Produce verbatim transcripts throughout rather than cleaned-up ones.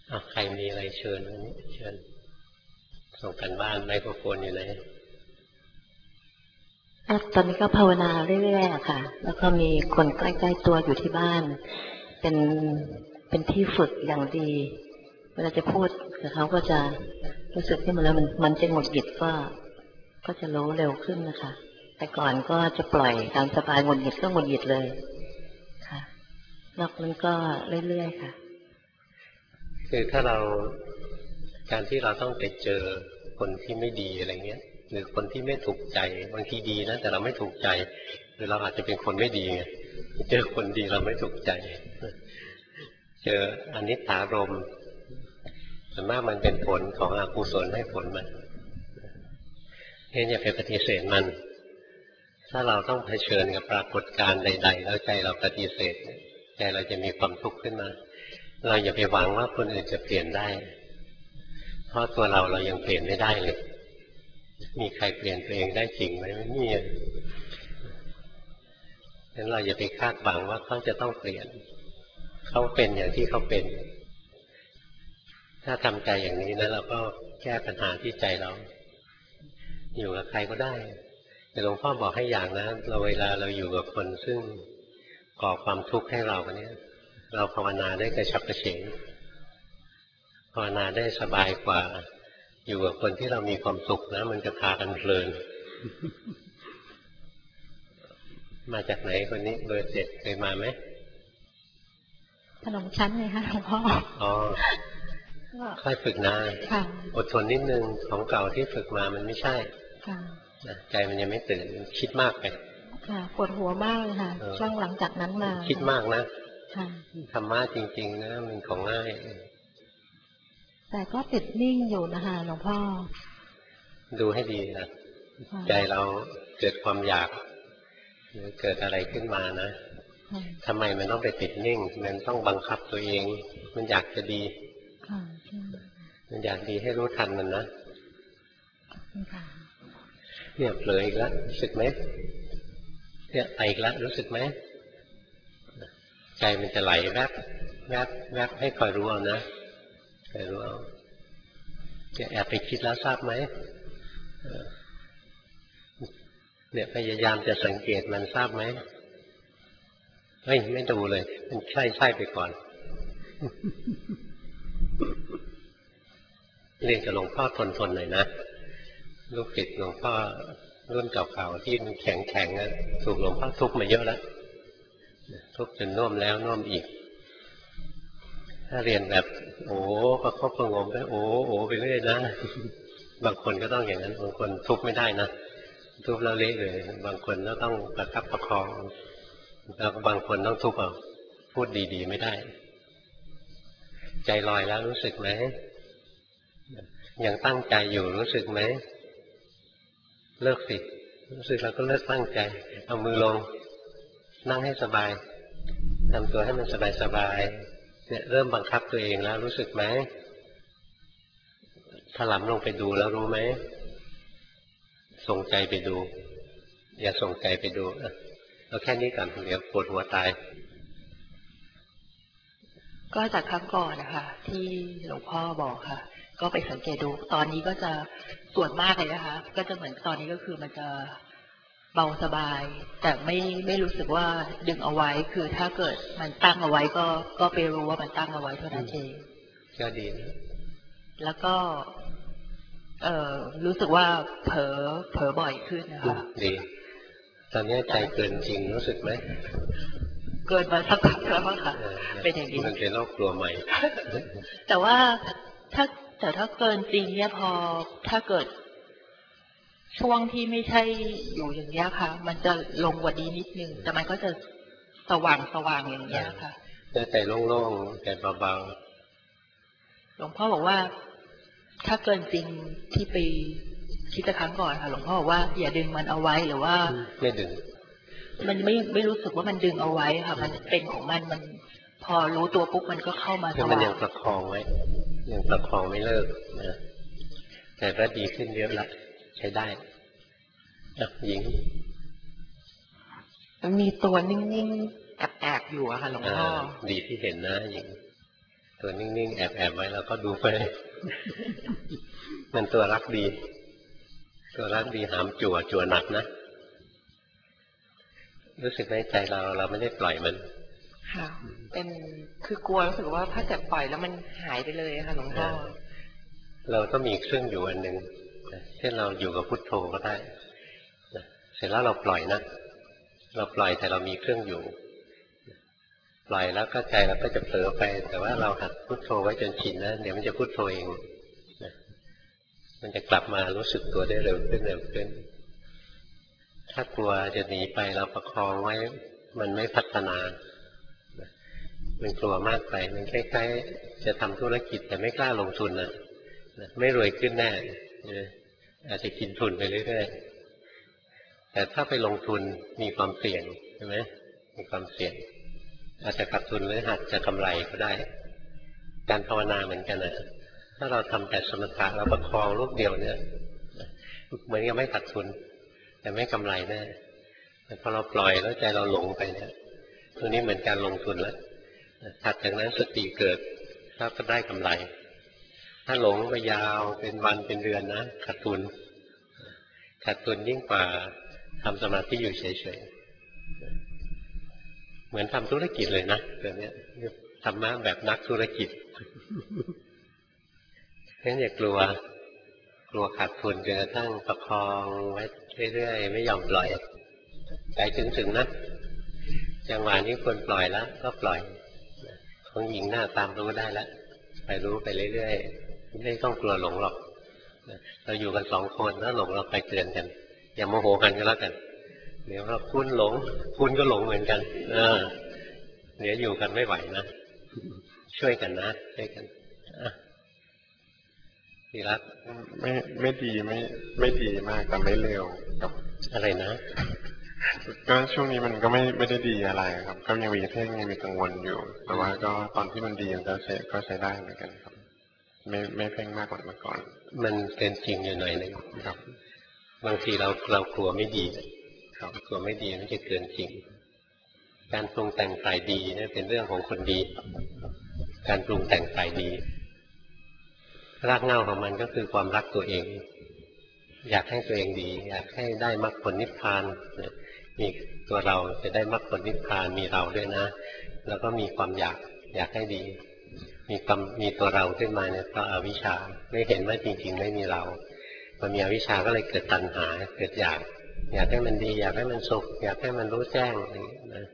อ่ะใครมีอะไรเชิญวันนี้เชิญส่งกันบ้านไมโครโฟนอยู่ไหนตอนนี้ก็ภาวนาเรื่อยๆอะค่ะแล้วก็มีคนใกล้ๆตัวอยู่ที่บ้านเป็นเป็นที่ฝึกอย่างดีเวลาจะพูดกับเขาก็จะรู้สึกที่มันแล้วมันมันจะหงุดหงิดก็ก็จะรู้เร็วขึ้นนะคะแต่ก่อนก็จะปล่อยตามสบายหงุดหงิดก็หงุดหงิดเลยค่ะนอกนั้นก็เรื่อยๆค่ะคือถ้าเราการที่เราต้องไปเจอคนที่ไม่ดีอะไรเงี้ยหรือคนที่ไม่ถูกใจบางทีดีนะแต่เราไม่ถูกใจหรือเราอาจจะเป็นคนไม่ดีไงเจอคนดีเราไม่ถูกใจเจออนิจจารมณ์ส่วนมากมันเป็นผลของอกุศลให้ผลมันเห็นอย่าไปปฏิเสธมันถ้าเราต้องเผชิญกับปรากฏการณ์ใดๆแล้วใจเราปฏิเสธใจเราจะมีความทุกข์ขึ้นมาเราอย่าไปหวังว่าคนอื่นจะเปลี่ยนได้เพราะตัวเราเรายังเปลี่ยนไม่ได้เลยมีใครเปลี่ยนตัวเองได้จริงไหมไม่มีงั้นเราอย่าไปคาดหวังว่าเขาจะต้องเปลี่ยนเขาเป็นอย่างที่เขาเป็นถ้าทำใจอย่างนี้นะเราก็แก้ปัญหาที่ใจเราอยู่กับใครก็ได้แต่หลวงพ่อบอกให้อย่างนะเราเวลาเราอยู่กับคนซึ่งก่อความทุกข์ให้เราเนี่ยเราภาวนาได้กระฉับกระเฉงภาวนาได้สบายกว่าอยู่กับคนที่เรามีความสุขนะมันจะพากันเพลินมาจากไหนคนนี้เบอร์เจ็ดเคยมาไหมขนมชั้นเลยค่ะหลวงพ่ออ๋อค่อยฝึกนะอดทนนิดนึงของเก่าที่ฝึกมามันไม่ใช่ใจมันยังไม่ตื่นคิดมากไปค่ะปวดหัวมากเลยค่ะช่วงหลังจากนั้นมาคิดมากนะธรรมะจริงๆนะมันของง่ายแต่ก็ติดนิ่งอยู่นะคะหลวงพ่อดูให้ดีนะใจเราเกิดความอยากหรือเกิดอะไรขึ้นมานะทำไมมันต้องไปติดนิ่งมันต้องบังคับตัวเองมันอยากจะดีมันอยากดีให้รู้ทันมันนะเนี่ยเผลออีกแล้วรู้สึกไหมเนี่ยไปอีกแล้วรู้สึกไหมใจมันจะไหลแวบแวบแวบให้คอยรู้เอานะคอยรู้เอาเนี่ยแอบไปคิดแล้วทราบไหมเนี่ยพยายามจะสังเกตมันทราบไหมเฮ้ยไม่ดูเลยมันใช่ใช่ไปก่อนเรียนกับหลวงพ่อทนทนหน่อยนะลูกศิษย์หลวงพ่อรุ่นเก่าๆที่มันแข็งแข็งนะถูกหลวงพ่อทุบมาเยอะแล้วทุบจนน่วมแล้วน่วมอีกถ้าเรียนแบบโอ้ประคบประงมไปโอ้โอ้ไปเรื่อยนะบางคนก็ต้องอย่างนั้นบางคนทุบไม่ได้นะทุบแล้วเละเลยบางคนก็ต้องประคับประคองแล้วบางคนต้องทุบเอาพูดดีๆไม่ได้ใจลอยแล้วรู้สึกไหมยังตั้งใจอยู่รู้สึกไหมเลิกสิรู้สึกแล้วก็เลิกตั้งใจเอามือลงนั่งให้สบายทำตัวให้มันสบายๆเนี่ยเริ่มบังคับตัวเองแล้วรู้สึกไหมถลำลงไปดูแล้วรู้ไหมส่งใจไปดูอย่าส่งใจไปดูเอาแค่นี้ก่อนเดี๋ยวปวดหัวตายก็จากครั้งก่อนนะคะที่หลวงพ่อบอกค่ะก็ไปสังเกตดูตอนนี้ก็จะส่วนมากเลยนะคะก็จะเหมือนตอนนี้ก็คือมันจะเบาสบายแต่ไม่ไม่รู้สึกว่าดึงเอาไว้คือถ้าเกิดมันตั้งเอาไว้ก็ก็ไปรู้ว่ามันตั้งเอาไว้เท่านั้นเองก็ดีนะแล้วก็เอ่อรู้สึกว่าเผลอเผลอบ่อยขึ้นนะคะดีตอนนี้ใจเกินจริงรู้สึกไหมเกินมาสักพักแล้วค่ะเป็นอย่างนี้มันเป็นโรคกลัวใหม่แต่ว่าถ้าแต่ถ้าเกินจริงเนี่ยพอถ้าเกิดช่วงที่ไม่ใช่อยู่อย่างนี้ค่ะมันจะลงกว่านี้นิดนึงแต่มันก็จะสว่างสว่างอย่างนี้ค่ะใจโล่งๆใจเบาๆหลวงพ่อบอกว่าถ้าเกินจริงที่ไปคิดตะครั้งก่อนค่ะหลวงพ่อบอกว่าอย่าดึงมันเอาไว้หรือว่าไม่ดึงมันไม่ไม่รู้สึกว่ามันดึงเอาไว้ค่ะมันเป็นของมันมันพอรู้ตัวปุ๊บมันก็เข้ามาสว่างมันยังประคองไว้ยังประคองไม่เลิกนะแต่ก็ดีขึ้นเยอะละใช้ได้หญิงมันมีตัวนิ่งๆแอบๆอยู่อะค่ะหลวงพ่อดีที่เห็นนะหญิงตัวนิ่งๆแอบๆไว้แล้วก็ดูไป มันตัวรักดีตัวรักดีหามจั่วจั่วหนักนะรู้สึกในใจเราเราไม่ได้ปล่อยมันค่ะเป็นคือกลัวรู้สึกว่าถ้าเกิดปล่อยแล้วมันหายไปเลยค่ะหลวงพ่อเราต้องมีเครื่องอยู่อันหนึ่งเช่นเราอยู่กับพุทโธก็ได้เสร็จแล้วเราปล่อยนะเราปล่อยแต่เรามีเครื่องอยู่ปล่อยแล้วก็ใจเราก็จะเผลอไปแต่ว่าเราหัดพุทโธไว้จนชินนะเดี๋ยวมันจะพุทโธเองมันจะกลับมารู้สึกตัวได้เร็วขึ้นเร็วขึ้นถ้ากลัวจะหนีไปเราประคองไว้มันไม่พัฒนามันกลัวมากไปมันคล้ายๆจะทำธุรกิจแต่ไม่กล้าลงทุนนะไม่รวยขึ้นแน่อาจจะกินทุนไปเรื่อยๆแต่ถ้าไปลงทุนมีความเสี่ยงใช่ไหมมีความเสี่ยงอาจจะขาดทุนหรืออาจจะกำไรก็ได้การภาวนาเหมือนกันนะถ้าเราทำแต่สมถะเราประคองลูกเดียวเนี่ยเหมือนกับไม่ขาดทุนแต่ไม่กำไรแน่แต่พอเราปล่อยแล้วใจเราหลงไปเนี่ยตรงนี้เหมือนการลงทุนแล้วถัดจากนั้นสติเกิดถ้าก็ได้กำไรถ้าหลงไปยาวเป็นวันเป็นเดือนนะขาดทุนขาดทุนยิ่งกว่าทำสมาธิอยู่เฉยๆเหมือนทำธุรกิจเลยนะตัวเนี้ยทำมาแบบนักธุรกิจงั้นอย่ากลัวกลัวขาดทุนจนกระทั่งประคองไว้เรื่อยๆไม่ยอมปล่อยใจถึงๆนะจังหวะนี้ควรปล่อยแล้วก็ปล่อยของหญิงหน้าตามรู้ได้แล้วไปรู้ไปเรื่อยๆไม่ต้องกลัวหลงหรอกเราอยู่กันสองคนแล้วหลงเราไปเตือนกันอย่าโมโหกันก็แล้วกันเดี๋ยวเราคุณหลงคุณก็หลงเหมือนกันเออเดี๋ยวอยู่กันไม่ไหวนะช่วยกันนะช่วยกันดีรักไม่ไม่ดีไม่ไม่ดีมากแต่ไม่เร็วกับอะไรนะก็ช่วงนี้มันก็ไม่ไม่ได้ดีอะไรครับก็ยังมีเพ่งยังมีกังวลอยู่แต่ว่าก็ตอนที่มันดีมันก็ใช้ก็ใช้ได้เหมือนกันครับไม่ไม่เพ่งมากกว่าเมื่อก่อนมันเป็นจริงอยู่หน่อยนึงครับบางทีเราเรากลัวไม่ดีครับกลัวไม่ดีมันจะเกินจริงการปรุงแต่งฝ่ายดีนี่เป็นเรื่องของคนดีการปรุงแต่งฝ่ายดีรากเหง้าของมันก็คือความรักตัวเองอยากให้ตัวเองดีอยากให้ได้มรรคผลนิพพานมีตัวเราจะได้มรรคผลนิพพานมีเราด้วยนะแล้วก็มีความอยากอยากให้ดีมีความมีตัวเราขึ้นมาเนี่ยเพราะอวิชชาไม่เห็นว่าจริงๆไม่มีเราพอมีอวิชชาก็เลยเกิดตัณหาเกิดอยากอยากให้มันดีอยากให้มันสุขอยากให้มันรู้แจ้งอะไรอย่างนี้นะ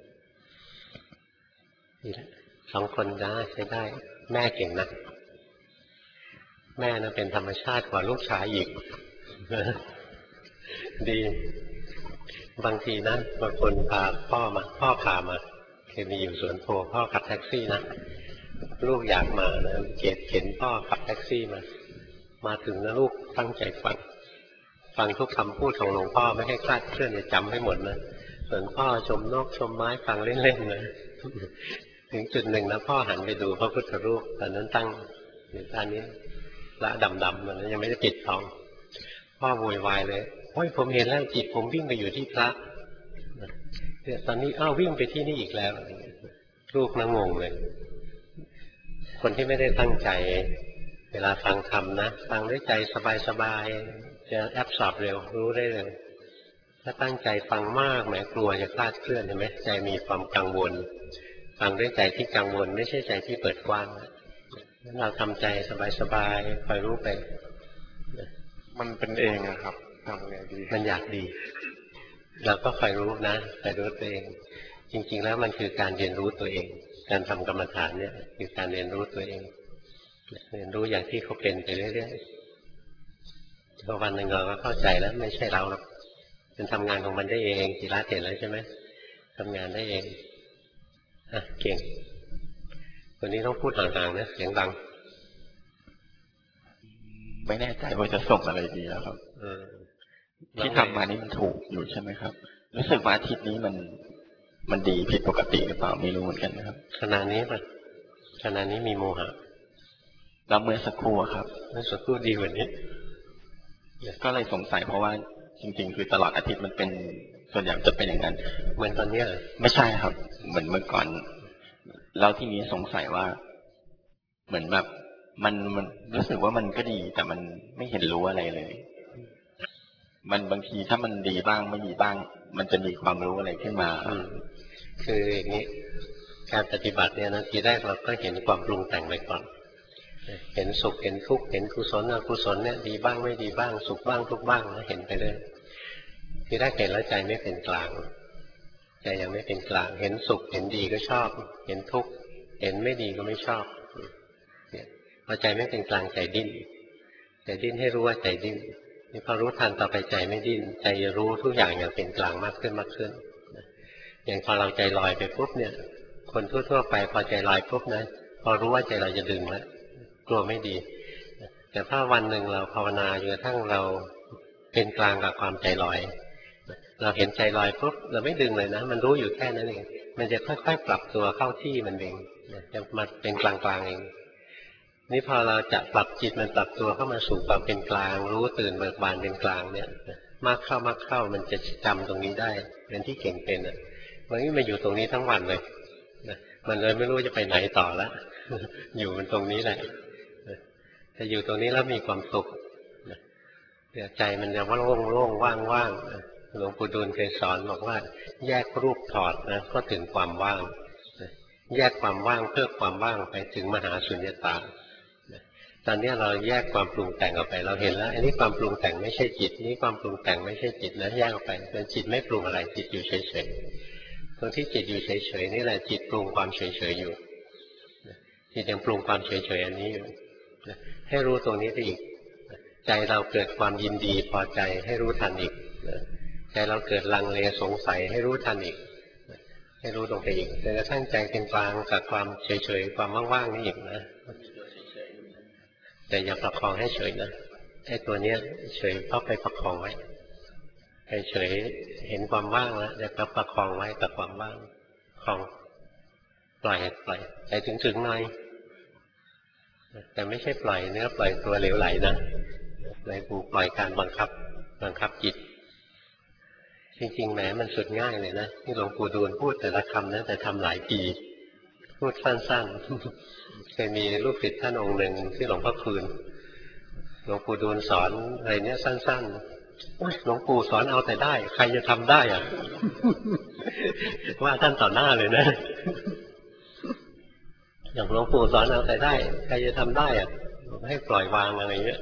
นี่แหละสองคนได้ใช้ได้แม่เก่งนะแม่นะเป็นธรรมชาติกว่าลูกชายอีกดีบางทีนะบางคนพาพ่อมาพ่อพามาเคยมีอยู่สวนโพพ่อขับแท็กซี่นะลูกอยากมานะเกดเข็นพ่อขับแท็กซี่มามาถึงนะลูกตั้งใจฟังฟังทุกคำพูดของหลวงพ่อไม่ให้คลาดเคลื่อนจะจำให้หมดนะส่วนพ่อชมนกชมไม้ฟังเล่นๆนะถึงจุดหนึ่งนะพ่อหันไปดูพระพุทธรูปตอนนั้นตั้งอยู่ด้านนี้ละดำๆมันยังไม่ได้ปิดทองพ่อโวยวายเลยโอ้ยผมเห็นแล้วจิตผมวิ่งไปอยู่ที่พระเนี่ยตอนนี้อ้าววิ่งไปที่นี่อีกแล้วลูกนั่งงงเลยคนที่ไม่ได้ตั้งใจเวลาฟังธรรมนะฟังด้วยใจสบายๆจะแอบสอบเร็วรู้ได้เลยถ้าตั้งใจฟังมากแหมกลัวจะคลาดเคลื่อนใช่ไหมใจมีความกังวลฟังด้วยใจที่กังวลไม่ใช่ใจที่เปิดกว้างเราทำใจสบายๆคอยรู้ไปมันเป็นเองอะครับทำไงดีมันอยากดีเราก็คอยรู้นะคอยรู้ตัวเองจริงๆแล้วมันคือการเรียนรู้ตัวเองการทำกรรมฐานเนี่ยคือการเรียนรู้ตัวเองเรียนรู้อย่างที่เขาเป็นไปเรื่อยๆพอวันหนึ่งเราก็เข้าใจแล้วไม่ใช่เราหรอกมันทำงานของมันได้เองจิระเห็นแล้วใช่ไหมทำงานได้เองอ่ะเก่งวันนี้ต้องพูดห่างๆนะเสียงดังไม่แน่ใจว่าจะส่งอะไรดีแล้วครับที่ทำมานี่มันถูกอยู่ใช่ไหมครับรู้สึกว่าอาทิตย์นี้มันมันดีผิดปกติหรือเปล่าไม่รู้เหมือนกันนะครับขณะนี้ป่ะขณะนี้มีโมหะแล้วเมื่อสักครู่ครับเมื่อสักครู่ดีกว่านี้ก็เลยสงสัยเพราะว่าจริงๆคือตลอดอาทิตย์มันเป็นส่วนใหญ่จะเป็นอย่างนั้นเหมือนตอนนี้เหรอไม่ใช่ครับเหมือนเมื่อก่อนแล้วที่นี้สงสัยว่าเหมือนแบบมันมันรู้สึกว่ามันก็ดีแต่มันไม่เห็นรู้อะไรเลยมันบางทีถ้ามันดีบ้างไม่ดีบ้างมันจะมีความรู้อะไรขึ้นมาคืออย่างนี้การปฏิบัติเนี่ยนะทีแรกเราก็เห็นความปรุงแต่งไปก่อนเห็นสุขเห็นทุกข์เห็นกุศลอกุศลเนี่ยดีบ้างไม่ดีบ้างสุขบ้างทุกข์บ้างนะเห็นไปเรื่อยทีแรกเห็นแล้วใจไม่เป็นกลางใจยังไม่เป็นกลางเห็นสุขเห็นดีก็ชอบเห็นทุกข์เห็นไม่ดีก็ไม่ชอบเนี่ยพอใจไม่เป็นกลางใจดิ้นใจดิ้นให้รู้ว่าใจดิ้นนี่พอรู้ทันต่อไปใจไม่ดิ้นใจจะรู้ทุกอย่างอย่างเป็นกลางมากขึ้นมากขึ้นอย่างพอเราใจลอยไปปุ๊บเนี่ยคนทั่วๆไปพอใจลอยปุ๊บนะพอรู้ว่าใจเราจะดึงแล้วกลัวไม่ดีแต่ถ้าวันหนึ่งเราภาวนาจนกระทั่งเราเป็นกลางกับความใจลอยเราเห็นใจลอยปุ๊บเราไม่ดึงเลยนะมันรู้อยู่แค่นั้นเองมันจะค่อยๆปรับตัวเข้าที่มันเองจะมาเป็นกลางๆเองนี่พอเราจะปรับจิตมันปรับตัวเข้ามาสู่ความเป็นกลางรู้ตื่นเบิกบานเป็นกลางเนี่ยมากเข้ามากเข้ามันจะจำตรงนี้ได้เป็นที่เก่งเป็นอ่ะวันนี้มาอยู่ตรงนี้ทั้งวันเลยมันเลยไม่รู้จะไปไหนต่อแล้วอยู่มันตรงนี้แหละแต่อยู่ตรงนี้แล้วมีความสุขใจมันจะว่าโล่งโล่งว่างว่างหลวงปู่ดูลเคยสอนบอกว่าแยกรูปถอดนะก็ถึงความว่างแยกความว่างเพื่อความว่างไปถึงมหาสุญญตาตอนนี้เราแยกความปรุงแต่งออกไปเราเห็นแล้วอันนี้ความปรุงแต่งไม่ใช่จิตนี่ความปรุงแต่งไม่ใช่จิตนะแยกออกไปเป็นจิตไม่ปรุงอะไรจิตอยู่เฉยๆตรงที่จิตอยู่เฉยๆนี่แหละจิตปรุงความเฉยๆอยู่จิตยังปรุงความเฉยๆอันนี้อยู่ให้รู้ตรงนี้ไปอีกใจเราเกิดความยินดีพอใจให้รู้ทันอีกใจเราเกิดลังเลสงสัยให้รู้ทันอีกให้รู้ตรงไปอีกจนกระทั่งใจเป็นกลางกับความเฉยๆความว่างๆนี่อีกนะแต่อย่าประคองให้เฉยนะไอ้ตัวเนี้ยเฉยเพราะไปประคองไว้ไปเฉยเห็นความว่างแล้วแต่ก็ประคองไว้กับความว่างคลองปล่อยปล่อยใจถึงๆหน่อยแต่ไม่ใช่ปล่อยเนื้อปล่อยตัวเหลวไหลนะเลยปูปล่อยการบังคับบังคับจิตจริงๆแหมมันสุดง่ายเลยนะที่หลวงปู่ดูลพูดแต่ละคำนะแต่ทำหลายปีพูดสั้นๆเคยมีลูกศิษย์ท่านองค์หนึ่งที่หลวงพ่อคืนหลวงปู่ดูลสอนอะไรเนี้ยสั้นๆหลวงปู่สอนเอาแต่ได้ใครจะทำได้อ่ะ ว่าท่านต่อหน้าเลยนะอย่างหลวงปู่สอนเอาแต่ได้ใครจะทำได้อ่ะให้ปล่อยวางอะไรเงี้ย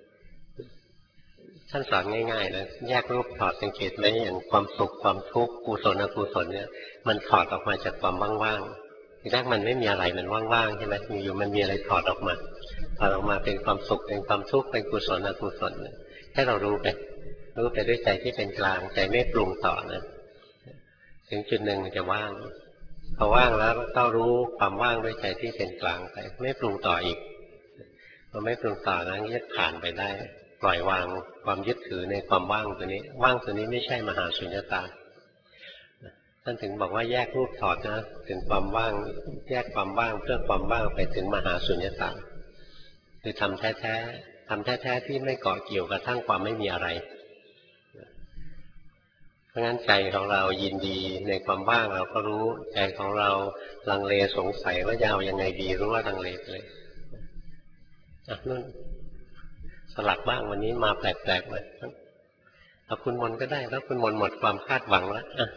ท่านสอนง่ายๆนะแยกรูปถอดสังเกตไหมอย่างความสุขความทุกข์กุศลอกุศลเนี่ยมันถอดออกมาจากความว่างๆทีแรกมันไม่มีอะไรมันว่างๆใช่ไหมอยู่ๆมันมีอะไรถอดออกมาถอดออกมาเป็นความสุขเป็นความทุกข์เป็นกุศลอกุศลให้เรารู้ไปรู้ไปด้วยใจที่เป็นกลางใจไม่ปรุงต่อนะถึงจุดหนึ่งมันจะว่างพอว่างแล้วก็รู้ความว่างด้วยใจที่เป็นกลางไปไม่ปรุงต่ออีกพอไม่ปรุงต่อนั้นก็ผ่านไปได้ปล่อยวางความยึดถือในความว่างตัวนี้ว่างตัวนี้ไม่ใช่มหาสุญญตาท่านถึงบอกว่าแยกรูปถอดนะถึงความว่างแยกความว่างเพื่อความว่างไปถึงมหาสุญญตาคือทำแท้ๆทำแท้ๆที่ไม่เกาะเกี่ยวกับทั้งความไม่มีอะไรเพราะงั้นใจของเรายินดีในความว่างเราก็รู้ใจของเราลังเลสงสัยว่าจะเอายังไงดีรู้ว่าลังเลไปเลยอ่ะนู่นสลับบ้างวันนี้มาแปลกๆเลยเอาคุณมนก็ได้แล้วคุณมนหมดความคาดหวังแล้วอ่ะ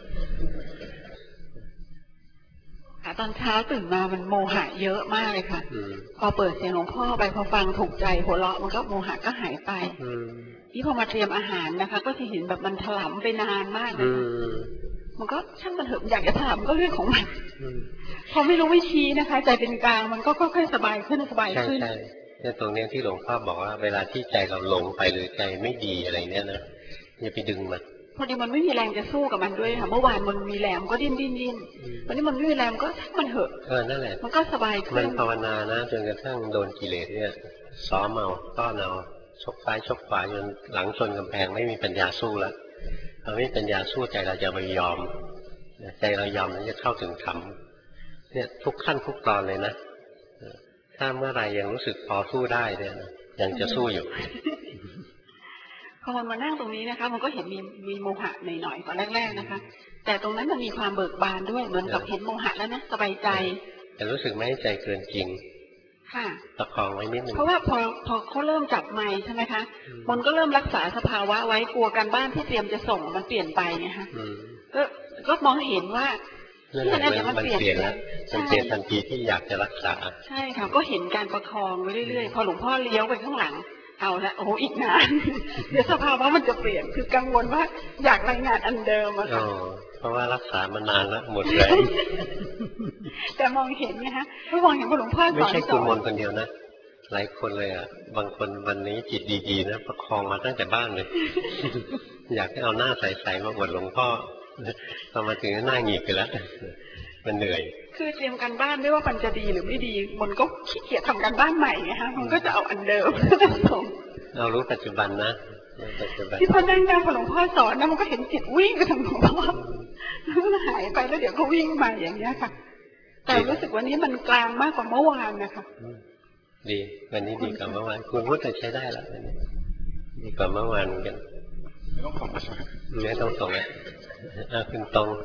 ตอนเช้าตื่นมามันโมหะเยอะมากเลยค่ะพอเปิดเสียงหลวงพ่อไปพอฟังถูกใจหัวเราะมันก็โมหะก็หายไปที่พอมาเตรียมอาหารนะคะก็จะเห็นแบบมันถลำไปนานมากเลยมันก็ช่างมันเถอะอยากจะถามก็เรื่องของมันพอไม่รู้วิธีนะคะใจเป็นกลางมันก็ค่อยๆสบายขึ้นสบายขึ้นเนี่ยตรงนี้ที่หลวงพ่อบอกว่าเวลาที่ใจเราหลงไปหรือใจไม่ดีอะไรเนี่ยนะอย่าไปดึงมันพอดีมันไม่มีแรงจะสู้กับมันด้วยค่ะเมื่อวานมันมีแรงก็ดิ้นดิ้นดิ้นวันนี้มันไม่มีแรงก็มันเหอะเออนั่นแหละมันก็สบายขึ้นมันภาวนานะจนกระทั่งโดนกิเลสเนี่ยซ้อมเอาต้อนเอาชกซ้ายชกขวาจนหลังชนกำแพงไม่มีปัญญาสู้แล้วพอไม่มีปัญญาสู้ใจเราจะไม่ยอมใจเรายอมแล้วจะเข้าถึงธรรมเนี่ยทุกขั้นทุกตอนเลยนะถ้าเมื่อไรยังรู้สึกพอสู้ได้เนี่ยยังจะสู้อยู่พอมันมานั่งตรงนี้นะคะมันก็เห็นมีมีโมหะหน่อยๆตอนแรกๆนะคะแต่ตรงนั้นมันมีความเบิกบานด้วยเหมือนกับเห็นโมหะแล้วนะสบายใจแต่รู้สึกไหมใจเกินจริงประคองไว้นิดนึงเพราะว่าพอพอเขาเริ่มจับไมค์ใช่ไหมคะมันก็เริ่มรักษาสภาวะไว้กลัวการบ้านที่เตรียมจะส่งมันเปลี่ยนไปไงคะก็ก็มองเห็นว่าที่นั่นมันเปลี่ยนแล้วมันเปลี่ยนทันทีที่อยากจะรักษาใช่ค่ะก็เห็นการประคองไปเรื่อยๆพอหลวงพ่อเลี้ยวไปข้างหลังเอาละโอ้อีกนานเดี๋ยวสภาวะมันจะเปลี่ยนคือกังวลว่าอยากรายงานอันเดิมอะค่ะเพราะว่ารักษามานานแล้วหมดแรงแต่มองเห็นไงฮะเพราะมองเห็นว่าหลวงพ่อสอนไม่ใช่คุณมนคนเดียวนะหลายคนเลยอ่ะบางคนวันนี้จิตดีๆนะประคองมาตั้งแต่บ้านเลยอยากให้เอาหน้าใสๆมาอวดหลวงพ่อพอมาถึงหน้าหงิกไปแล้วมันเหนื่อยคือเตรียมการบ้านไม่ว่ามันจะดีหรือไม่ดีมันก็ขี้เกียจทำการบ้านใหม่ไงฮะมันก็จะเอาอันเดิมเรารู้ปัจจุบันนะที่พอนั่งนั่งพอหลวงพ่อสอนนะมันก็เห็นจิตวิ่งไปทางหลวงพ่อแล้วหายไปแล้วเดี๋ยวก็วิ่งมาอย่างเงี้ยค่ะแต่รู้สึกวันนี้มันกลางมากกว่าเมื่อวานนะคะดีวันนี้ดีกว่าเมื่อวานคุณพูดแต่ใช้ได้แล้ววันนี้ดีกว่าเมื่อวานกันไม่ต้องส่งใช่ไหมไม่ต้องส่งอ่ะอ่ะคุณตรง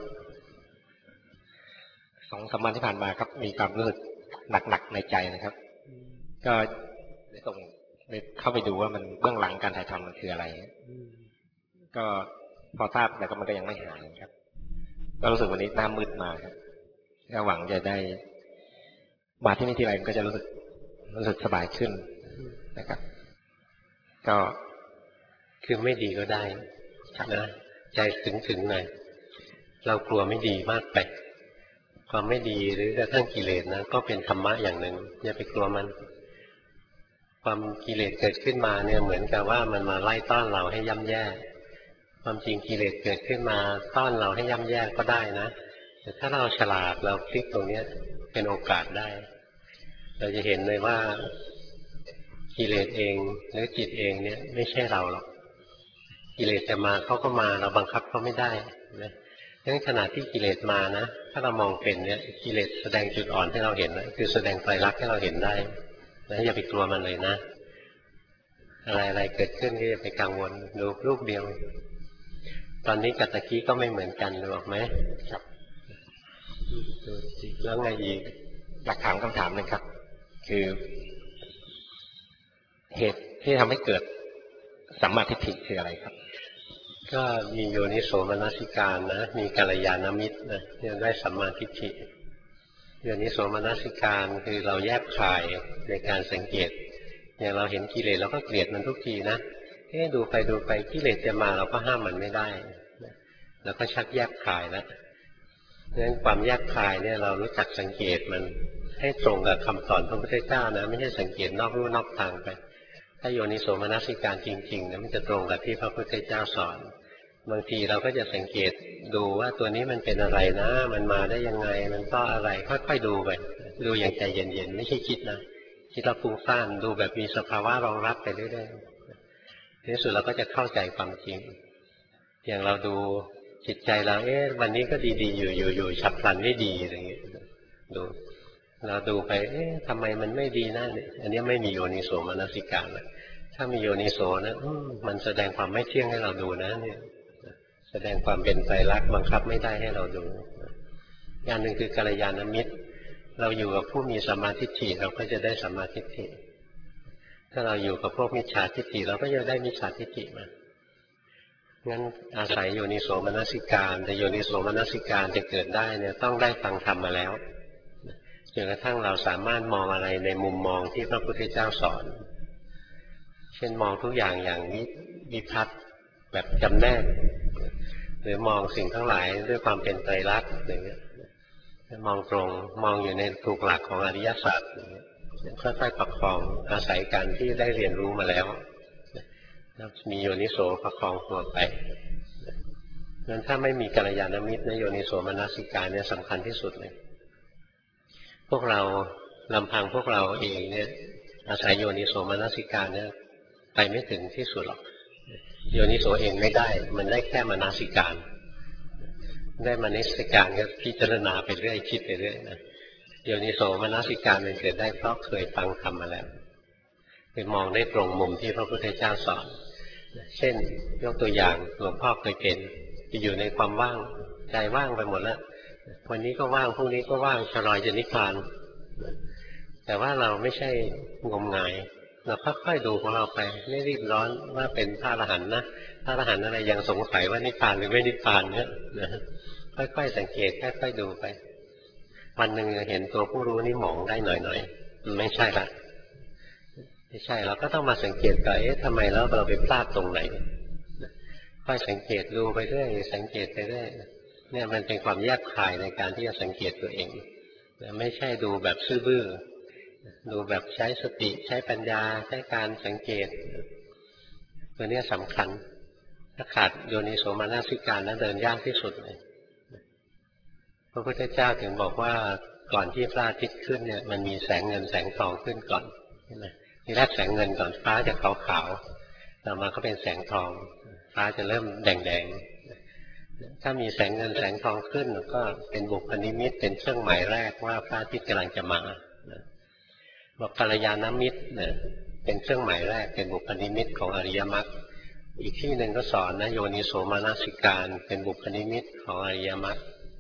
สองสามวันที่ผ่านมาครับมีความรู้สึกหนักๆในใจนะครับก็ได้ส่งเข้าไปดูว่ามันเบื้องหลังการถ่ายทำมันคืออะไรก็พอทราบแต่ก็มันก็ยังไม่หายครับก็รู้สึกวันนี้หน้ามืดมาครับก็หวังจะได้มาที่นี่ทีไรมันก็จะรู้สึกรู้สึกสบายขึ้นนะครับก็คือไม่ดีก็ได้นะใจถึงๆหน่อยเรากลัวไม่ดีมากไปความไม่ดีหรือกระทั่งกิเลสนะก็เป็นธรรมะอย่างหนึ่งอย่าไปกลัวมันความกิเลสเกิดขึ้นมาเนี่ยเหมือนกับว่ามันมาไล่ต้อนเราให้ย่ำแย่ความจริงกิเลสเกิดขึ้นมาต้อนเราให้ย่ำแย่ก็ได้นะแต่ถ้าเราฉลาดเราพลิกตรงนี้เป็นโอกาสได้เราจะเห็นเลยว่ากิเลสเองหรือจิตเองเนี่ยไม่ใช่เราหรอกกิเลสจะมาเขาก็มาเราบังคับเขาไม่ได้นะในขณะที่กิเลสมานะถ้าเรามองเป็นเนี่ยกิเลสแสดงจุดอ่อนให้เราเห็นนะคือแสดงไตรลักษณ์ให้เราเห็นได้นะอย่าไปกลัวมันเลยนะอะไรๆเกิดขึ้นก็อย่าไปกังวลดูลูกเดียวตอนนี้กับตะกี้ก็ไม่เหมือนกันหรอกไหมครับแล้วไงอีกอยากถามคำถามหนึ่งครับคือเหตุที่ทำให้เกิดสัมมาทิฏฐิคืออะไรครับก็มีโยนิโสมนสิการนะมีกัลยาณมิตรนะจะได้สัมมาทิฏฐิโยนิโสมนสิการคือเราแยบคายในการสังเกตอย่างเราเห็นกิเลสเราก็เกลียดมันทุกทีนะเอ๊ะดูไปดูไปกิเลสจะมาเราก็ห้ามมันไม่ได้แล้วก็ชักแยบคายแล้วเพราะฉะนั้นความแยบคายเนี่ยเรารู้จักสังเกตมันให้ตรงกับคำสอนพระพุทธเจ้านะไม่ใช่สังเกตนอกรูนอกทางไปถ้าโยนิโสมนสิการจริงๆนะมันจะตรงกับที่พระพุทธเจ้าสอนบางทีเราก็จะสังเกตดูว่าตัวนี้มันเป็นอะไรนะมันมาได้ยังไงมันก็อะไรค่อยๆดูไปดูอย่างใจเย็นๆไม่ใช่คิดนะคิดเราฟุ้งซ่านดูแบบมีสภาวะรองรับไปเรื่อยๆในที่สุดเราก็จะเข้าใจความจริงอย่างเราดูจิตใจเราเอ๊ะวันนี้ก็ดีๆอยู่อยู่ๆฉับพลันไม่ดีอะไรอย่างเงี้ยดูเราดูไปเอ๊ะทำไมมันไม่ดีนะเนี่ยอันนี้ไม่มีโยนิโสมนสิการนะถ้ามีโยนิโสนะมันแสดงความไม่เที่ยงให้เราดูนะเนี่ยแสดงความเป็นไตรลักษณ์บังคับไม่ได้ให้เราดูอย่างหนึ่งคือกัลยาณมิตรเราอยู่กับผู้มีสัมมาทิฏฐิเราก็จะได้สัมมาทิฏฐิถ้าเราอยู่กับพวกมิจฉาทิฏฐิเราก็จะได้มิจฉาทิฏฐิมางั้นอาศัยโยนิโสมนสิการแต่โยนิโสมนสิการจะเกิดได้เนี่ยต้องได้ฟังธรรมมาแล้วจนกระทั่งเราสามารถมองอะไรในมุมมองที่พระพุทธเจ้าสอนเช่นมองทุกอย่างอย่างนี้วิภัตติแบบจำแนกหรือมองสิ่งทั้งหลายด้วยความเป็นไตรลักษณ์อย่างเงี้ยมองตรงมองอยู่ในถูกหลักของอริยสัจอย่างเงี้ยค่อยๆประคองอาศัยการที่ได้เรียนรู้มาแล้วมีโยนิโสประคองตัวไปงั้นถ้าไม่มีกัลยาณมิตรนะโยนิโสมนสิการเนี่ยสำคัญที่สุดเลยพวกเราลำพังพวกเราเองเนี่ยอาศัยโยนิโสมนสิการเนี่ยไปไม่ถึงที่สุดหรอกโยนิโสเองไม่ได้มันได้แค่มนสิการได้มนสิการก็พิจารณาไปเรื่อยคิดไปเรื่อยนะโยนิโสมนสิการมันเกิดได้เพราะเคยฟังธรรมมาแล้วเคยมองได้ตรงมุมที่พระพุทธเจ้าสอนเช่นยกตัวอย่างหลวงพ่อเคยเป็นไปอยู่ในความว่างใจว่างไปหมดแล้ววันนี้ก็ว่างพรุ่งนี้ก็ว่างชลอยจะนิพพานแต่ว่าเราไม่ใช่งมงายเราค่อยๆดูของเราไปไม่รีบร้อนว่าเป็นพระอรหันต์นะพระอรหันต์อะไรยังสงสัยว่านิพพานหรือไม่นิพพานเนี่ยนะค่อยๆสังเกตค่อยๆดูไปวันหนึ่งเห็นตัวผู้รู้นี่หมองได้หน่อยๆมันไม่ใช่ละไม่ใช่เราก็ต้องมาสังเกตก่อนเอ๊ะทำไมแล้วเราไปพลาดตรงไหนค่อยสังเกตดูไปเรื่อยสังเกตไปเรื่อยเนี่ยมันเป็นความแยบคายในการที่จะสังเกตตัวเองไม่ใช่ดูแบบซื่อบื้อดูแบบใช้สติใช้ปัญญาใช้การสังเกตตัวนี้สำคัญถ้าขาดโยนิโสมนสิการแล้วเดินยากที่สุดเลยพระพุทธเจ้าถึงบอกว่าก่อนที่พระอาทิตย์ขึ้นเนี่ยมันมีแสงเงินแสงทองขึ้นก่อนใช่ไหมทีแรกแสงเงินก่อนฟ้าจะขาวขาวต่อมาก็เป็นแสงทองฟ้าจะเริ่มแดงแดงถ้ามีแสงเงินแสงทองขึ้นก็เป็นบุพนิมิตเป็นเครื่องหมายแรกว่าพระอาทิตย์กำลังจะมาบอกกัลยาณมิตรเนี่ยเป็นเครื่องหมายแรกเป็นบุพนิมิตของอริยมรรคอีกที่หนึ่งก็สอนนะโยนิโสมนสิการเป็นบุพนิมิตของอริยมรรค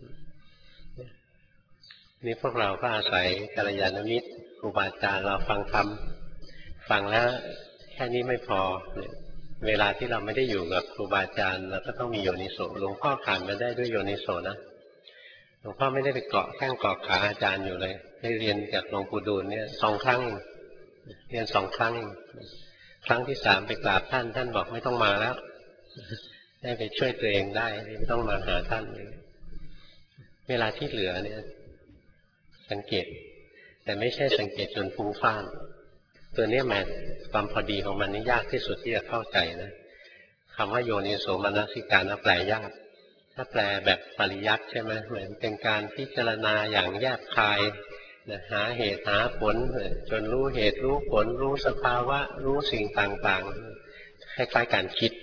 นี่พวกเราก็อาศัยกัลยาณมิตรครูบาอาจารย์เราฟังธรรมฟังแล้วแค่นี้ไม่พอเวลาที่เราไม่ได้อยู่กับครูบาอาจารย์เราก็ต้องมีโยนิโสหลวงพ่อผ่านมาได้ด้วยโยนิโสนะหลวงพ่อไม่ได้ไปเกาะแข้งเกาะขาอาจารย์อยู่เลยได้เรียนจากหลวงปู่ดูลเนี่ยสองครั้งเรียนสองครั้งครั้งที่สามไปกราบท่านท่านบอกไม่ต้องมาแล้วได้ไปช่วยตัวเองได้ไม่ต้องมาหาท่านเวลาที่เหลือเนี่ยสังเกตแต่ไม่ใช่สังเกตจนฟุ้งซ่านตัวนี้แม้ความพอดีของมันนี่ยากที่สุดที่จะเข้าใจนะคำว่าโยนิโสมนสิการแปลยากถ้าแปลแบบปริยัติใช่ไหมเหมือนเป็นการพิจารณาอย่างแยบคายหาเหตุหาผลจนรู้เหตุรู้ผลรู้สภาวะรู้สิ่งต่างๆคล้ายๆการคิด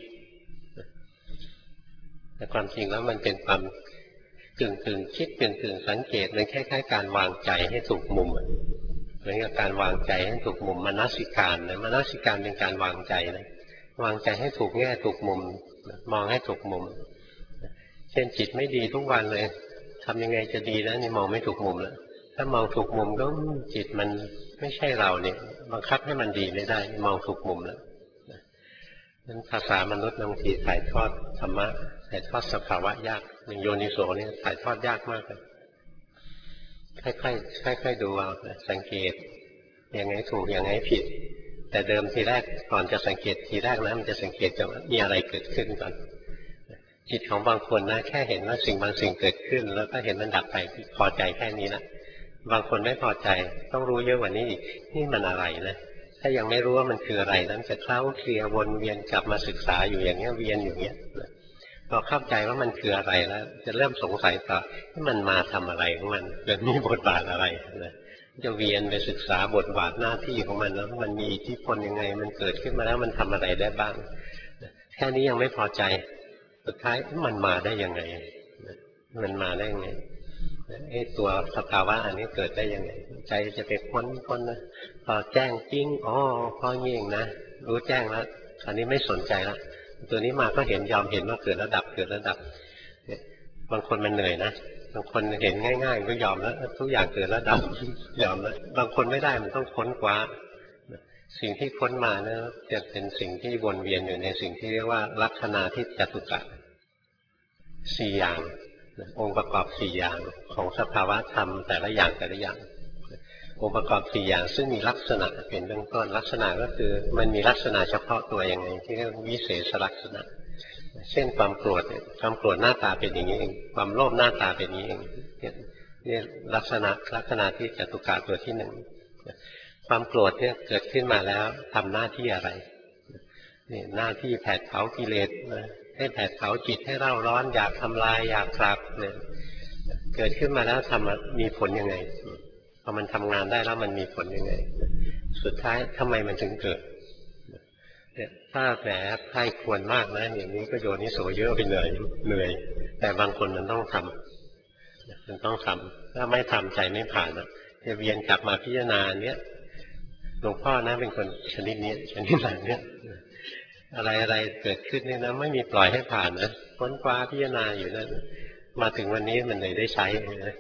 แต่ความจริงแล้วมันเป็นความกึ่งกึ่งคิดกึ่งกึ่งสังเกตมันคล้ายๆการวางใจให้ถูกมุมเหมือนกับการวางใจให้ถูกมุมมนสิการนะมนสิการเป็นการวางใจนะวางใจให้ถูกแง่ถูกมุมมองให้ถูกมุมเช่นจิตไม่ดีทุกวันเลยทำยังไงจะดีแล้วนี่มองไม่ถูกมุมแล้วถ้ามองถูกมุมก็จิตมันไม่ใช่เราเนี่ยบังคับให้มันดีไม่ได้มองถูกมุมแล้วนั้นภาษามนุษย์บางทีถ่ายทอดธรรมะถ่ายทอดสภาวะยากอย่างโยนิโสเนี่ยถ่ายทอดยากมากเลยค่อยๆค่อยๆดูเอาสังเกตยังไงถูกยังไงผิดแต่เดิมทีแรกก่อนจะสังเกตทีแรกนะมันจะสังเกตจะมีอะไรเกิดขึ้นก่อนจิตของบางคนนะแค่เห็นว่าสิ่งบางสิ่งเกิดขึ้นแล้วก็เห็นมันดับไปพอใจแค่นี้นะบางคนไม่พอใจต้องรู้เยอะกว่านี้อีกนี่มันอะไรนะถ้ายังไม่รู้ว่ามันคืออะไรนั้นจะเคล้าเคลียวนเวียนกลับมาศึกษาอยู่อย่างเงี้ยเวียนอยู่เงี้ยพอเข้าใจว่ามันคืออะไรแล้วจะเริ่มสงสัยต่อที่มันมาทำอะไรของมันเกิดมีบทบาทอะไรนะจะเวียนไปศึกษาบทบาทหน้าที่ของมันแล้วมันมีอิทธิพลยังไงมันเกิดขึ้นมาแล้วมันทำอะไรได้บ้างแค่นี้ยังไม่พอใจสุดท้ายมันมาได้ยังไงมันมาได้ยังไงไอ้ตัวสภาวะอันนี้เกิดได้ยังไงใจจะไปค้นค้นนะพอแจ้งจริงอ๋อพอเงี้ยนะรู้แจ้งแล้วคราวนี้ไม่สนใจแล้วตัวนี้มาก็เห็นยอมเห็นว่าเกิดระดับเกิดระดับบางคนมันเหนื่อยนะบางคนเห็นง่ายๆก็ยอมแล้วทุกอย่างเกิดระดับยอมแล้วบางคนไม่ได้มันต้องค้นคว้าสิ่งที่ค้นมาเนี่ยจะเป็นสิ่งที่วนเวียนอยู่ในสิ่งที่เรียกว่าลักษณะที่จตุกะสี่อย่างองค์ประกอบสี่อย่างของสภาวะธรรมแต่ละอย่างแต่ละอย่างองค์ประกอบสี่อย่างซึ่งมีลักษณะเป็นเบื้องต้นลักษณะก็คือมันมีลักษณะเฉพาะตัวยังไงที่เรียกวิเศษลักษณะเช่นความโกรธความโกรธหน้าตาเป็นอย่างนี้เองความโลภหน้าตาเป็นอย่างนี้เองนี่ลักษณะลักษณะที่จตุกะตัวที่หนึ่งความโกรธเนี่ยเกิดขึ้นมาแล้วทำหน้าที่อะไรนี่หน้าที่แผดเผากิเลสให้แผดเผาจิตให้เร่าร้อนอยากทำลายอยากผลักเนี่ยเกิดขึ้นมาแล้วทำมีผลยังไงพอมันทำงานได้แล้วมันมีผลยังไงสุดท้ายทำไมมันถึงเกิดเนี่ยถ้าแผลไข้ควรมากนะอย่างนี้ก็โยนิโสเยอะไปเหนื่อยเหนื่อยแต่บางคนมันต้องทำมันต้องทำถ้าไม่ทำใจไม่ผ่านนะจะเวียนกลับมาพิจารณาเนี้ยหลวงพ่อนะเป็นคนชนิดนี้ชนิดไหนเนี่ยอะไรอะไรเกิดขึ้นนี่นะไม่มีปล่อยให้ผ่านนะค้นคว้าพิจารณาอยู่นั่นมาถึงวันนี้มันเลยได้ใช้นะ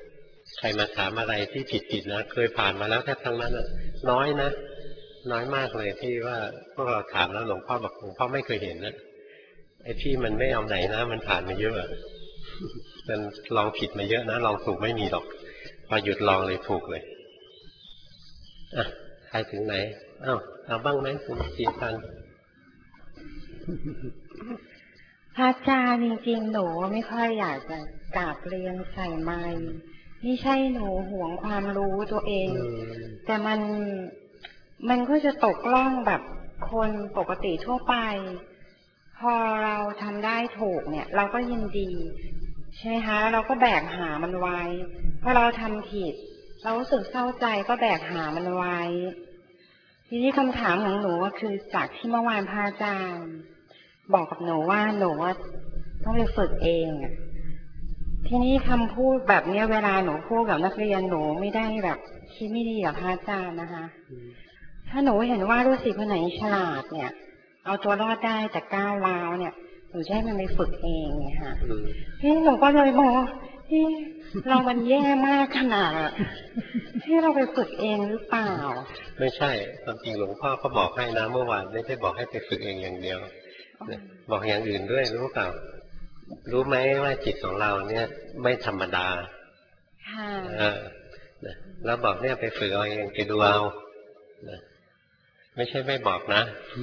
ใครมาถามอะไรที่ผิดๆนะเคยผ่านมาแล้วแทบทั้งนั้นน้อยนะน้อยมากเลยที่ว่าพวกเราถามแล้วหลวงพ่อบอกหลวงพ่อไม่เคยเห็นนะไอ้ที่มันไม่เอาไหนนะมันผ่านมาเยอะมันลองผิดมาเยอะนะลองถูกไม่มีหรอกพอหยุดลองเลยถูกเลยอ่ะใครถึงไหนอ้าวเอาบ้างไหมคุณจีพันพระอาจารย์จริงๆหนูไม่ค่อยอยากจะกราบเรียนใส่ไมค์ไม่ใช่หนูหวงความรู้ตัวเองแต่มันมันก็จะตกล่องแบบคนปกติทั่วไปพอเราทำได้ถูกเนี่ยเราก็ยินดีใช่ไหมคะเราก็แบกหามันไว้พอเราทำผิดเรารู้สึกเศร้าใจก็แบกหามันไว้ทีนี้คำถามของหนูก็คือจากที่เมื่อวานพระอาจารย์บอกกับหนูว่าหนูว่าต้องไปฝึกเองทีนี้คำพูดแบบนี้เวลาหนูพูดกับนักเรียนหนูไม่ได้แบบคิดไม่ดีกับพระอาจารย์นะคะถ้าหนูเห็นว่าลูกศิษย์คนไหนฉลาดเนี่ยเอาตัวรอดได้แต่ก้าวร้าวเนี่ยหนูจะให้มันไปฝึกเองไงค่ะที่หนูก็เลยมองที่เรามันแย่มากขนาดที่เราไปฝึกเองหรือเปล่าไม่ใช่ความจริงหลวงพ่อก็บอกให้นะเมื่อวานไม่ได้บอกให้ไปฝึกเองอย่างเดียวบอกอย่างอื่นด้วยรู้เปล่ารู้ไหมว่าจิตของเราเนี่ยไม่ธรรมดาค่ะแล้วบอกเนี่ยไปฝึกเอาเองไปดูเอาไม่ใช่ไม่บอกนะ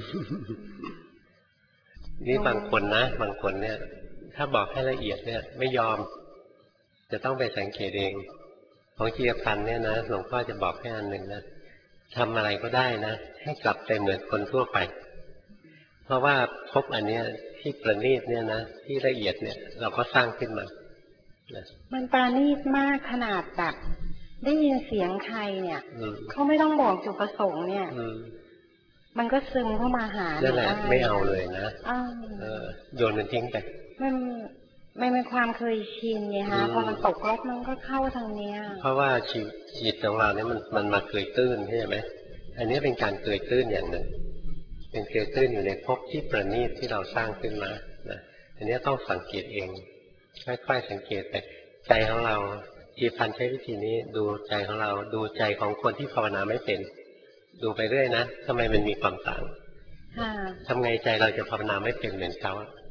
นี่บางคนนะบางคนเนี่ยถ้าบอกให้ละเอียดเนี่ยไม่ยอมจะต้องไปสังเกตเองของเจียพันเนี่ยนะหลวงพ่อจะบอกแค่อันหนึ่งนะทำอะไรก็ได้นะให้กลับไปเหมือนคนทั่วไปเพราะว่าพบอันเนี้ยที่ประณีตเนี่ยนะที่ละเอียดเนี่ยเราก็สร้างขึ้นมามันประณีตมากขนาดแบบได้ยินเสียงใครเนี่ยเขาไม่ต้องบอกจุดประสงค์เนี่ยมันก็ซึมเข้ามาหานั่นแหละไม่เอาเลยนะโยนมันทิ้งไปมันไม่เป็นความเคยชินไงฮะพอมันตกลบมันก็เข้าทางเนี้ยเพราะว่าจิตของเราเนี่ยมันมันมาเกยตื้นใช่ไหมอันนี้เป็นการเกยตื้นอย่างหนึ่งเป็นเกยตื้นอยู่ในภพที่ประณีตที่เราสร้างขึ้นมานะอันนี้ต้องสังเกตเองค่อยๆสังเกตไปใจของเราจีพันใช้วิธีนี้ดูใจของเราดูใจของคนที่ภาวนาไม่เป็นดูไปเรื่อยนะทำไมมันมีความต่างทำไงใจเราจะภาวนาไม่เป็นเหมือนเขา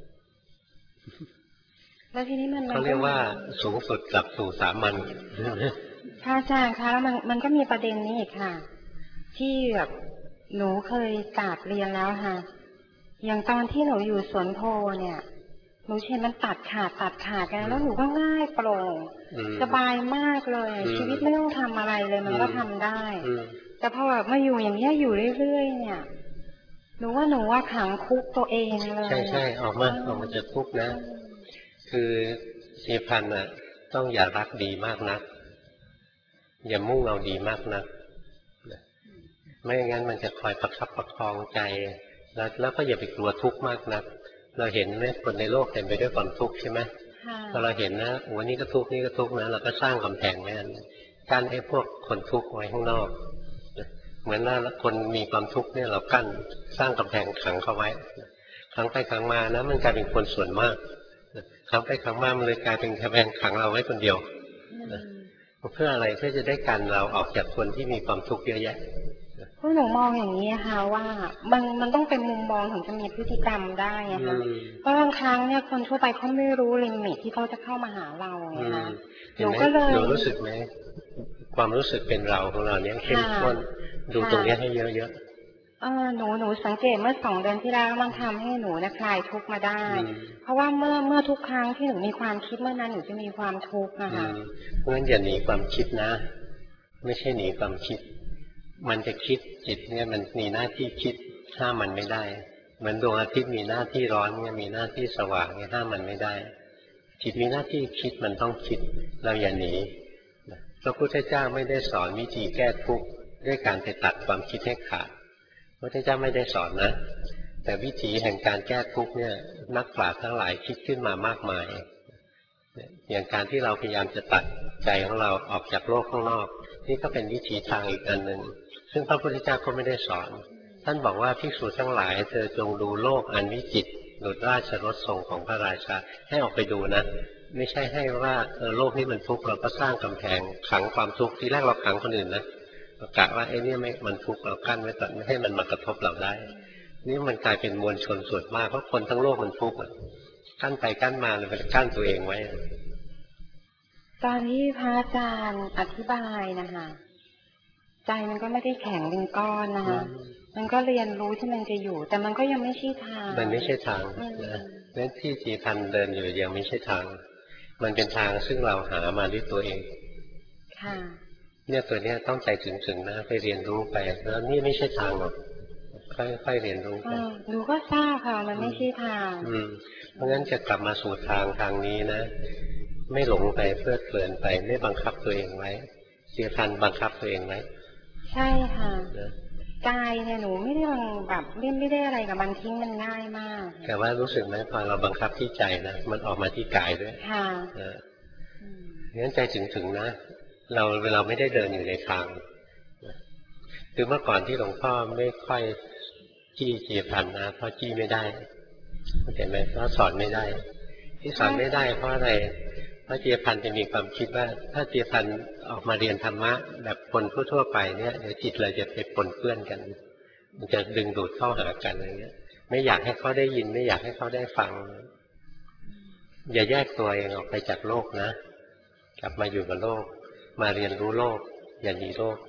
แล้วทีนี้มันเขาเรียกว่าสูงสุดกลับสู่สามัญค่ะอาจารย์คะแล้วมันมันก็มีประเด็นนี้อีกค่ะที่แบบหนูเคยกราบเรียนแล้วค่ะอย่างตอนที่หนูอยู่สวนโพเนี่ยหนูเห็นมันตัดขาดตัดขาดกันแล้วหนูก็ง่ายโปร่งสบายมากเลยชีวิตไม่ต้องทำอะไรเลยมันก็ทำได้แต่พอแบบมาอยู่อย่างนี้อยู่เรื่อยๆเนี่ยหนูว่าหนูว่าขังคุกตัวเองเลยใช่ใช่ออกมาออกมาจากคุกนะคือจีพันน่ะต้องอย่ารักดีมากนักอย่ามุ่งเอาดีมากนักไม่งั้นมันจะคอยประคับประคองใจแล้วแล้วก็อย่าไปกลัวทุกข์มากนักเราเห็นไหมคนในโลกเต็มไปด้วยความทุกข์ใช่ไหมพอเราเห็นนะโอ้นี่ก็ทุกข์นี่ก็ทุกข์นะเราก็สร้างกำแพงไว้กั้นไอ้พวกคนทุกข์ไว้ข้างนอกเหมือนว่าคนมีความทุกข์เนี่ยเรากั้นสร้างกำแพงขังเขาไว้ขังไปขังมานะมันกลายเป็นคนส่วนมากขังไปขังมามันเลยกลายเป็นกำแพงขังเราไว้คนเดียวเพื่ออะไรเพื่อจะได้กันเราออกจากคนที่มีความทุกข์เยอะแยะพวกหนูมองอย่างนี้ค่ะว่ามันมันต้องเป็นมุมมองถึงจะมีพฤติกรรมได้นะคะเพราะบางครั้งเนี่ยคนทั่วไปเขาไม่รู้ลิมิตที่เขาจะเข้ามาหาเราไงคะหนูก็เลยหนูรู้สึกไหมความรู้สึกเป็นเราของเราเนี่ยเข้มข้นดูตรงนี้ให้เยอะๆเออหนูหนูสังเกตเมื่อสองเดือนที่แล้วมันทำให้หนูนะคลายทุกข์มาได้เพราะว่าเมื่อเมื่อทุกครั้งที่หนูมีความคิดเมื่อนั้นหนูจะมีความทุกข์นะคะเพราะฉะนั้นอย่าหนีความคิดนะไม่ใช่หนีความคิดมันจะคิดจิตเนี่ยมันมีหน้าที่คิดห้ามมันไม่ได้เหมือนดวงอาทิตย์มีหน้าที่ร้อนเนี่ยมีหน้าที่สว่างเนี่ยห้ามมันไม่ได้จิตมีหน้าที่คิดมันต้องคิดเราอย่าหนีพระพุทธเจ้าไม่ได้สอนวิธีแก้ทุกข์ด้วยการไปตัดความคิดให้ขาดพระพุทธเจ้าไม่ได้สอนนะแต่วิธีแห่งการแก้ทุกข์เนี่ยนักปราชญ์ทั้งหลายคิดขึ้นมามากมายอย่างการที่เราพยายามจะตัดใจของเราออกจากโลกข้างนอกนี่ก็เป็นวิธีทางอีกอันหนึ่งซึ่งพระพุทธเจ้าก็ไม่ได้สอนท่านบอกว่าภิกษุทั้งหลายเธอจงดูโลกอันวิจิตรดุจราชรถทรงของพระราชาให้ออกไปดูนะไม่ใช่ให้ว่าเออโลกนี้มันทุกข์เราก็สร้างกำแพงขังความทุกข์ทีแรกเราขังคนอื่นนะเรากะว่าไอ้นี่ไม่มันทุกข์เรากั้นไว้ก่อนไม่ให้มันมากระทบเราได้นี่มันกลายเป็นมวลชนส่วนมากเพราะคนทั้งโลกมันทุกข์กั้นไปกั้นมาเลยไปกั้นตัวเองไว้ตอนที่พระอาจารย์อธิบายนะคะใจมันก็ไม่ได้แข็งเป็นก้อนนะคะมันก็เรียนรู้ที่มันจะอยู่แต่มันก็ยังไม่ใช่ทางมันไม่ใช่ทางนะนั่นที่จีพันเดินอยู่ยังไม่ใช่ทางมันเป็นทางซึ่งเราหามาด้วยตัวเองค่ะเนี่ยตัวเนี้ยต้องใจถึงๆนะไปเรียนรู้ไปแล้วนี่ไม่ใช่ทางหรอกค่อยๆเรียนรู้ไปหนูก็ทราบค่ะมันไม่ใช่ทางอืมเพราะงั้นจะกลับมาสู่ทางทางนี้นะไม่หลงไปเพลิดเพลินไปไม่บังคับตัวเองไว้จีพันบังคับตัวเองไว้ใช่ค่ะกายเนี่ยหนูไม่ได้แบบเล่นไม่ได้อะไรกับมันทิ้งมันง่ายมากแต่ว่ารู้สึกไหมพอเราบังคับที่ใจนะมันออกมาที่กายด้วยค่ะงั้นใจถึงๆนะเราเราไม่ได้เดินอยู่ในทางคือเมื่อก่อนที่หลวงพ่อไม่ค่อยจี้จีพันนะเพราะจี้ไม่ได้เห็นไหมเพราะสอนไม่ได้ที่สอนไม่ได้เพราะอะไรเพราะจีพันจะมีความคิดว่าถ้าจีพันออกมาเรียนธรรมะแบบคนทั่วๆไปเนี่ยเดี๋ยวจิตเราจะไปปนเปื้อนกันมันจะดึงดูดเข้าหากันอะไรเงี้ยไม่อยากให้เขาได้ยินไม่อยากให้เขาได้ฟังอย่าแยกตัวเองออกไปจากโลกนะกลับมาอยู่กับโลกมาเรียนรู้โลกอย่าหนีโลก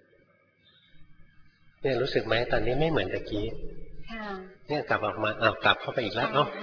เนี่ยรู้สึกไหมตอนนี้ไม่เหมือนตะกี้เนี่ยกลับออกมาอ้าวกลับเข้าไปอีกแล้วเนาะ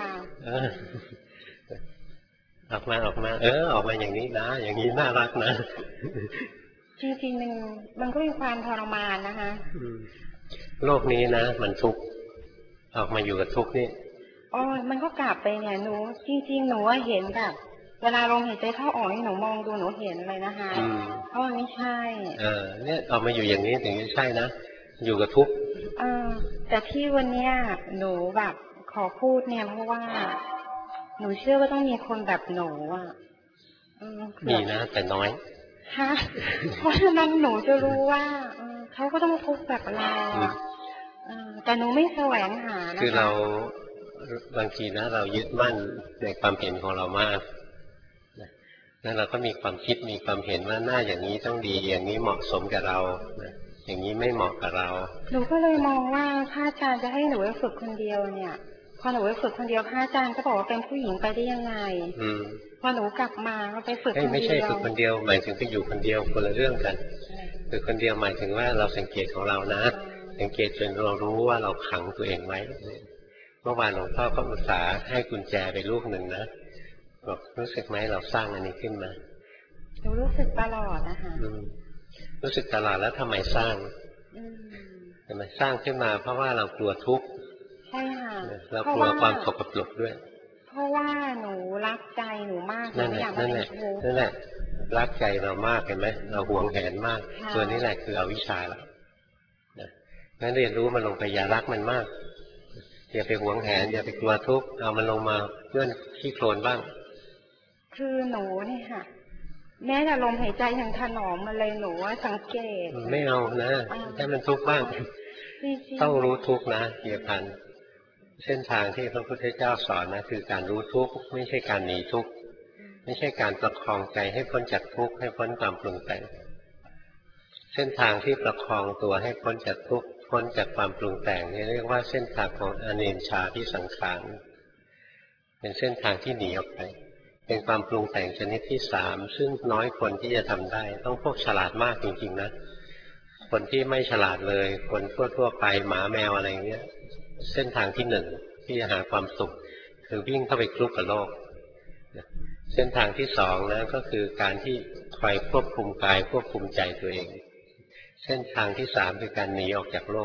ออกมาออกมาเออออกมาอย่างนี้นะอย่างนี้น่ารักนะจริงๆมันมันก็มีความทรมานนะคะโลกนี้นะมันทุกข์ออกมาอยู่กับทุกข์นี่อ๋อมันก็กลับไปเนี่ยหนูจริงๆหนูว่าเห็นแบบเวลาลมหายใจเข้าออกนี่หนูมองดูหนูเห็นเลยนะคะเพราะมันไม่ใช่เออเนี่ยออกมาอยู่อย่างนี้ถึงจะใช่นะอยู่กับทุกข์เออแต่ที่วันเนี้ยหนูแบบขอพูดเนี่ยเพราะว่าหนูเชื่อว่าต้องมีคนแบบหนูอ่ะมีนะแต่น้อยฮะเพราะฉะนั้นหนูจะรู้ว่าเขาก็ต้องทุกข์แบบเราแต่หนูไม่แสวงหานะคะคือเราบางทีนะเรายึดมั่นในความเห็นของเรามากแล้วเราก็มีความคิดมีความเห็นว่าหน้าอย่างนี้ต้องดีอย่างนี้เหมาะสมกับเราอย่างนี้ไม่เหมาะกับเราหนูก็เลยมองว่าพระอาจารย์จะให้หนูไปฝึกคนเดียวเนี่ยพอหนูไปฝึกคนเดียวพระอาจารย์ก็บอกว่าเป็นผู้หญิงไปได้ยังไงพอหนูกลับมาก็ไปฝึกคนเดียวไม่ใช่ฝึกคนเดียวหมายถึงไปอยู่คนเดียวคนละเรื่องกันฝึกคนเดียวหมายถึงว่าเราสังเกตของเรานะสังเกตจนเรารู้ว่าเราขังตัวเองไว้เมื่อวานหลวงพ่อก็อุตส่าห์ให้กุญแจไปลูกหนึ่งนะบอกรู้สึกไหมเราสร้างอันนี้ขึ้นมาหนูรู้สึกตลอดนะคะรู้สึกตลอดแล้วทำไมสร้างทำไมสร้างขึ้นมาเพราะว่าเรากลัวทุกข์ใช่ค่ะเรากลัวความสกปรกด้วยเพราะว่าหนูรักใจหนูมากนั่นแหละนั่นแหละนั่นแหละรักใจเรามากเห็นไหมเราหวงแหนมากตัวนี้แหละคืออวิชชาเรางั้นเรียนรู้มันลงไปอย่ารักมันมากอย่าไปหวงแหนอย่าไปกลัวทุกข์เอามันลงมาเลื่อนขี้โคลนบ้างคือหนูนี่ค่ะแม้แต่ลมหายใจยังถนอมมาเลยหนูว่าสังเกตไม่เอานะให้มันทุกข์บ้างต้องรู้ทุกข์นะเกียรพันเส้นทางที่พระพุทธเจ้าสอนนะคือการรู้ทุกข์ไม่ใช่การหนีทุกข์ไม่ใช่การประคองใจให้พ้นจากทุกข์ให้พ้นความปรุงแต่งเส้นทางที่ประคองตัวให้พ้นจากทุกข์พ้นจากความปรุงแต่งนี่เรียกว่าเส้นทางของอเนญชาที่สังขารเป็นเส้นทางที่หนีออกไปเป็นความปรุงแต่งชนิดที่สามซึ่งน้อยคนที่จะทำได้ต้องพวกฉลาดมากจริงๆนะคนที่ไม่ฉลาดเลยคนทั่วๆไปหมาแมวอะไรเงี้ยเส้นทางที่หนึ่งที่จะหาความสุขคือวิ่งเข้าไปคลุกกับโลกเส้นทางที่สองนะก็คือการที่คอยควบคุมกายควบคุมใจตัวเองเส้นทางที่สามคือการหนีออกจากโลก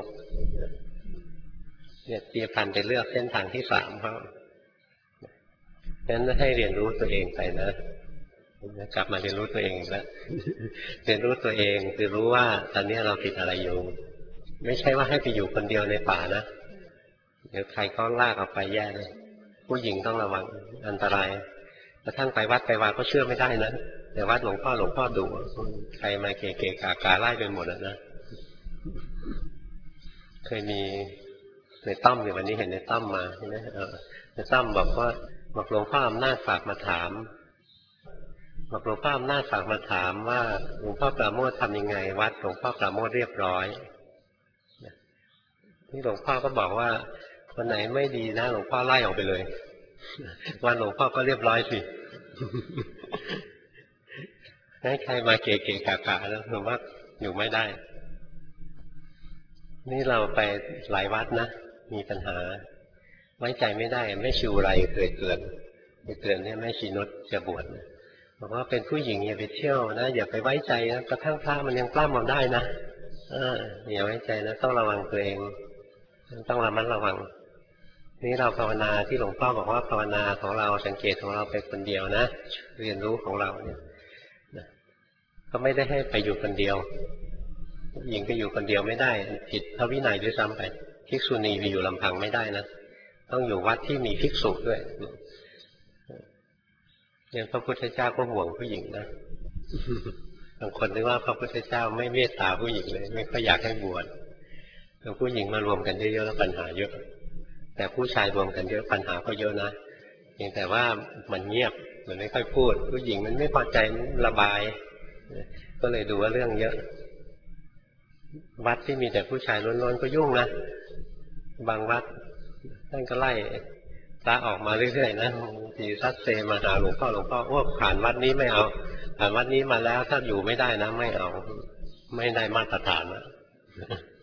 เนี่ยเตียพันไปเลือกเส้นทางที่สามเขาฉะนั้นให้เรียนรู้ตัวเองไปนะกลับมาเรียนรู้ตัวเองแล้วเรียนรู้ตัวเองคือรู้ว่าตอนนี้เราติดอะไรอยู่ไม่ใช่ว่าให้ไปอยู่คนเดียวในป่านะเดี๋ยวใครก็ลากเอาไปแย่เลยผู้หญิงต้องระวังอันตรายกระทั่งไปวัดไปวาก็เชื่อไม่ได้นะแต่วัดหลวงพ่อหลวงพ่อดุใครมาเกะเกะกากาไล่ไปหมดแล้วนะเคยมีในต้อมในวันนี้เห็นในต้อมมาใช่ไหมเออในต้อมบอกว่าบอกหลวงพ่ออำนาจฝากมาถามบอกหลวงพ่ออำนาจฝากมาถามว่าหลวงพ่อปราโมทย์ทำยังไงวัดหลวงพ่อปราโมทย์เรียบร้อยที่หลวงพ่อก็บอกว่าวันไหนไม่ดีนะหลวงพ่อไล่ออกไปเลยวันหลวงพ่อก็เรียบร้อยสิให้ใครมาเกะเกะกะกะแล้วผมว่าอยู่ไม่ได้นี่เราไปหลายวัดนะมีปัญหาไว้ใจไม่ได้ไม่ชิวไรเคยเตือนเคยเตือนเนี่ยแม่ชีนุชจะบวชบอกว่าเป็นผู้หญิงอย่าไปเที่ยวนะอย่าไปไว้ใจนะกระทั่งพระมันยังปล้ำเราได้นะเอออย่าไว้ใจนะต้องระวังตัวเองต้องระมัดระวังนี่เราภาวนาที่หลวงพ่อบอกว่าภาวนาของเราสังเกตของเราไปคนเดียวนะเรียนรู้ของเราเนี่ยก็ไม่ได้ให้ไปอยู่คนเดียวหญิงก็อยู่คนเดียวไม่ได้ผิดพระวินัยด้วยซ้ำไปภิกษุณีไปอยู่ลำพังไม่ได้นะต้องอยู่วัดที่มีภิกษุด้วยเนี่ยพระพุทธเจ้าก็ห่วงผู้หญิงนะบางคนนึกว่าพระพุทธเจ้าไม่เมตตาผู้หญิงเลยไม่ค่อยอยากให้บวชแต่ผู้หญิงมารวมกันเยอะๆแล้วปัญหาเยอะแต่ผู้ชายรวมกันเยอะปัญหาก็เยอะนะเพียงแต่ว่ามันเงียบมันไม่ค่อยพูดผู้หญิงมันไม่พอใจระบายก็เลยดูว่าเรื่องเยอะวัดที่มีแต่ผู้ชายล้วนๆก็ยุ่งนะบางวัดท่านก็ไล่พระออกมาเรื่อยๆนะทีซัดเซมาหาหลวงพ่อหลวงพ่อว่าผ่านวัดนี้ไม่เอาผ่านวัดนี้มาแล้วถ้าอยู่ไม่ได้นะไม่เอาไม่ได้มาตรฐานนะ